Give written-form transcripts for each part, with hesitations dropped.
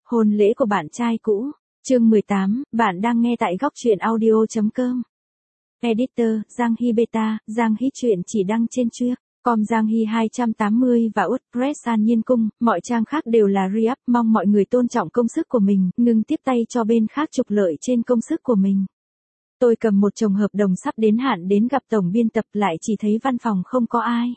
Hôn lễ của bạn trai cũ. Chương 18, bạn đang nghe tại góc truyện audio.com. Editor, Giang Hy Beta, Giang Hy truyện chỉ đăng trên com Giang Hy 280 và WordPress An Nhiên Cung, mọi trang khác đều là re-up, mong mọi người tôn trọng công sức của mình, ngừng tiếp tay cho bên khác trục lợi trên công sức của mình. Tôi cầm một chồng hợp đồng sắp đến hạn đến gặp tổng biên tập, lại chỉ thấy văn phòng không có ai.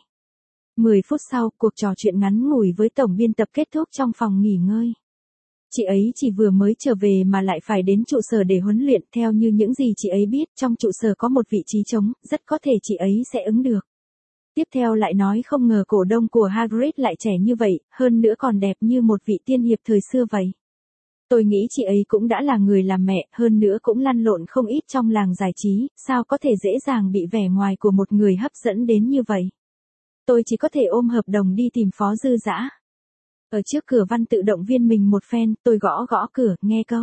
10 phút sau, cuộc trò chuyện ngắn ngủi với tổng biên tập kết thúc trong phòng nghỉ ngơi. Chị ấy chỉ vừa mới trở về mà lại phải đến trụ sở để huấn luyện. Theo như những gì chị ấy biết, trong trụ sở có một vị trí trống, rất có thể chị ấy sẽ ứng được. Tiếp theo lại nói không ngờ cổ đông của Hagrid lại trẻ như vậy, hơn nữa còn đẹp như một vị tiên hiệp thời xưa vậy. Tôi nghĩ chị ấy cũng đã là người làm mẹ, hơn nữa cũng lăn lộn không ít trong làng giải trí, sao có thể dễ dàng bị vẻ ngoài của một người hấp dẫn đến như vậy. Tôi chỉ có thể ôm hợp đồng đi tìm Phó Dư Dã. Ở trước cửa văn tự động viên mình một phen, tôi gõ gõ cửa, nghe câu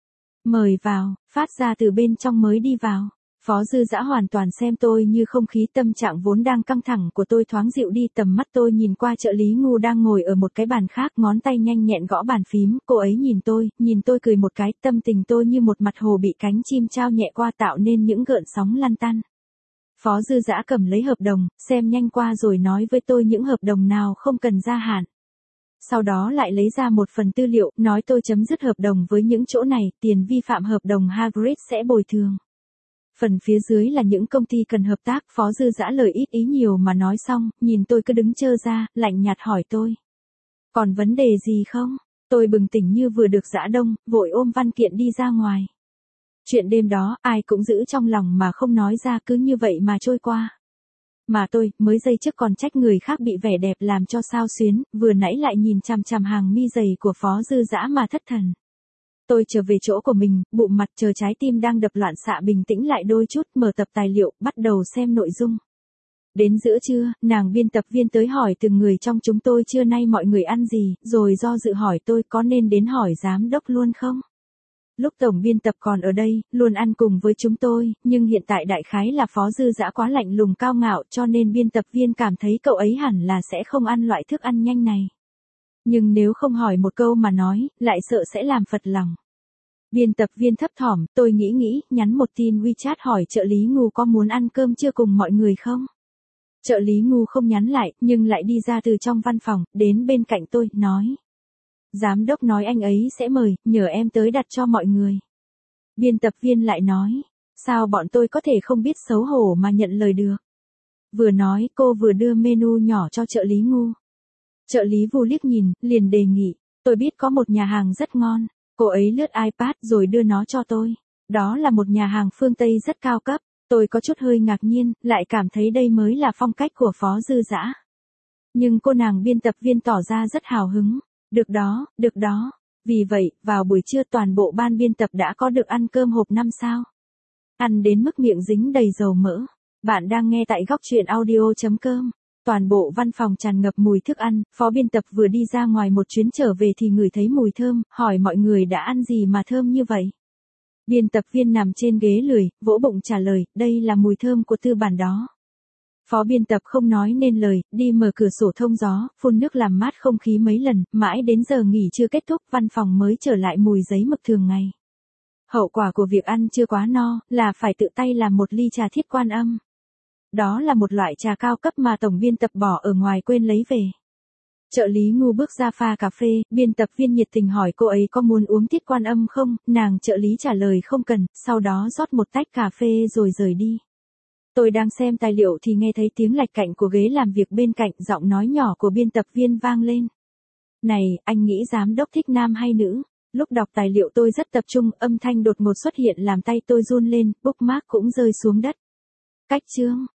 mời vào, phát ra từ bên trong mới đi vào. Phó Dư Dã hoàn toàn xem tôi như không khí, tâm trạng vốn đang căng thẳng của tôi thoáng dịu đi. Tầm mắt tôi nhìn qua trợ lý Ngu đang ngồi ở một cái bàn khác, ngón tay nhanh nhẹn gõ bàn phím. Cô ấy nhìn tôi cười một cái, tâm tình tôi như một mặt hồ bị cánh chim trao nhẹ qua, tạo nên những gợn sóng lăn tăn. Phó Dư Dã cầm lấy hợp đồng, xem nhanh qua rồi nói với tôi những hợp đồng nào không cần gia hạn. Sau đó lại lấy ra một phần tư liệu, nói tôi chấm dứt hợp đồng với những chỗ này, tiền vi phạm hợp đồng Hagrid sẽ bồi thường. Phần phía dưới là những công ty cần hợp tác. Phó Dư Dã lời ít ý nhiều mà nói xong, nhìn tôi cứ đứng trơ ra, lạnh nhạt hỏi tôi. Còn vấn đề gì không? Tôi bừng tỉnh như vừa được giã đông, vội ôm văn kiện đi ra ngoài. Chuyện đêm đó, ai cũng giữ trong lòng mà không nói ra, cứ như vậy mà trôi qua. Mà tôi, mới giây trước còn trách người khác bị vẻ đẹp làm cho sao xuyến, vừa nãy lại nhìn chằm chằm hàng mi dày của Phó Dư Dã mà thất thần. Tôi trở về chỗ của mình, bụng mặt chờ trái tim đang đập loạn xạ bình tĩnh lại đôi chút, mở tập tài liệu, bắt đầu xem nội dung. Đến giữa trưa, nàng biên tập viên tới hỏi từng người trong chúng tôi trưa nay mọi người ăn gì, rồi do dự hỏi tôi có nên đến hỏi giám đốc luôn không. Lúc tổng biên tập còn ở đây, luôn ăn cùng với chúng tôi, nhưng hiện tại đại khái là Phó Dư Dã quá lạnh lùng cao ngạo, cho nên biên tập viên cảm thấy cậu ấy hẳn là sẽ không ăn loại thức ăn nhanh này. Nhưng nếu không hỏi một câu mà nói, lại sợ sẽ làm phật lòng. Biên tập viên thấp thỏm, tôi nghĩ, nhắn một tin WeChat hỏi trợ lý Ngu có muốn ăn cơm trưa cùng mọi người không? Trợ lý Ngu không nhắn lại, nhưng lại đi ra từ trong văn phòng, đến bên cạnh tôi, nói. Giám đốc nói anh ấy sẽ mời, nhờ em tới đặt cho mọi người. Biên tập viên lại nói, sao bọn tôi có thể không biết xấu hổ mà nhận lời được. Vừa nói, cô vừa đưa menu nhỏ cho trợ lý Ngu. Trợ lý Vu liếc nhìn, liền đề nghị, tôi biết có một nhà hàng rất ngon. Cô ấy lướt iPad rồi đưa nó cho tôi. Đó là một nhà hàng phương Tây rất cao cấp. Tôi có chút hơi ngạc nhiên, lại cảm thấy đây mới là phong cách của Phó Dư Dã. Nhưng cô nàng biên tập viên tỏ ra rất hào hứng. Được đó. Vì vậy, vào buổi trưa toàn bộ ban biên tập đã có được ăn cơm hộp 5 sao. Ăn đến mức miệng dính đầy dầu mỡ. Bạn đang nghe tại góc truyện audio.com. Toàn bộ văn phòng tràn ngập mùi thức ăn, phó biên tập vừa đi ra ngoài một chuyến trở về thì ngửi thấy mùi thơm, hỏi mọi người đã ăn gì mà thơm như vậy. Biên tập viên nằm trên ghế lười, vỗ bụng trả lời, đây là mùi thơm của tư bản đó. Phó biên tập không nói nên lời, đi mở cửa sổ thông gió, phun nước làm mát không khí mấy lần, mãi đến giờ nghỉ trưa kết thúc văn phòng mới trở lại mùi giấy mực thường ngày. Hậu quả của việc ăn chưa quá no, là phải tự tay làm một ly trà Thiết Quan Âm. Đó là một loại trà cao cấp mà tổng biên tập bỏ ở ngoài quên lấy về. Trợ lý Ngu bước ra pha cà phê, biên tập viên nhiệt tình hỏi cô ấy có muốn uống Thiết Quan Âm không, nàng trợ lý trả lời không cần, sau đó rót một tách cà phê rồi rời đi. Tôi đang xem tài liệu thì nghe thấy tiếng lạch cạnh của ghế làm việc bên cạnh, giọng nói nhỏ của biên tập viên vang lên. Này, anh nghĩ giám đốc thích nam hay nữ? Lúc đọc tài liệu tôi rất tập trung, âm thanh đột ngột xuất hiện làm tay tôi run lên, bookmark cũng rơi xuống đất. Cách chương.